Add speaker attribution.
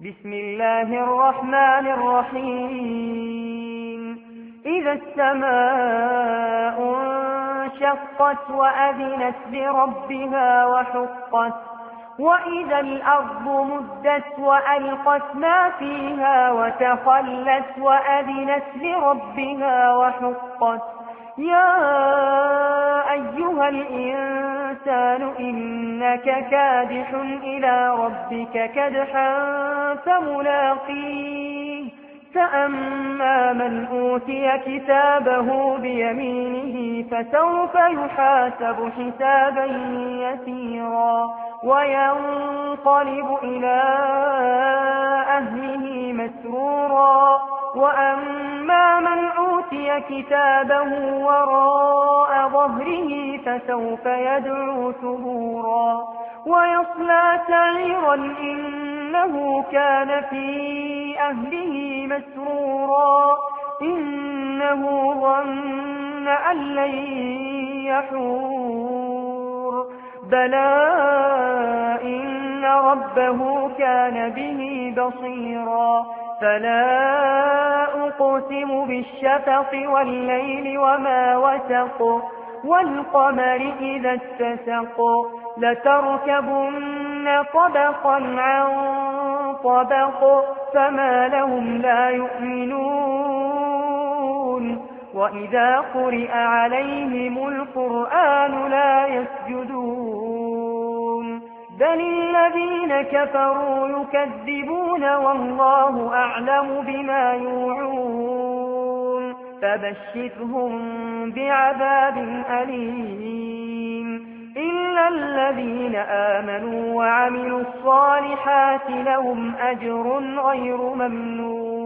Speaker 1: بسم الله الرحمن الرحيم إذا السماء انشقت وأذنت لربها وحقت وإذا الأرض مدت وألقت ما فيها وتخلت وأذنت لربها وحقت يا أيها الإنسان إنك كادح إلى ربك كدحا فملاقيه فأما من أوتي كتابه بيمينه فسوف يحاسب حسابا يسيرا وينقلب إلى أهله مسرورا وأما من أوتي كتابه وراء ظهره فسوف يدعو ثبورا ويصلى سعيرا إنه كان في أهله مسرورا إنه ظن أن لن يحور بلى إن ربه كان به بصيرا فلا أقسم بالشفق والليل وما وسق والقمر إذا اتسق لتركبن طبقا عن طبق فما لهم لا يؤمنون وإذا قرئ عليهم القرآن لا يسجدون بل الذين كفروا يكذبون والله أعلم بما يوعون فبشرهم بعذاب أليم إلا الذين آمنوا وعملوا الصالحات لهم أجر غير ممنون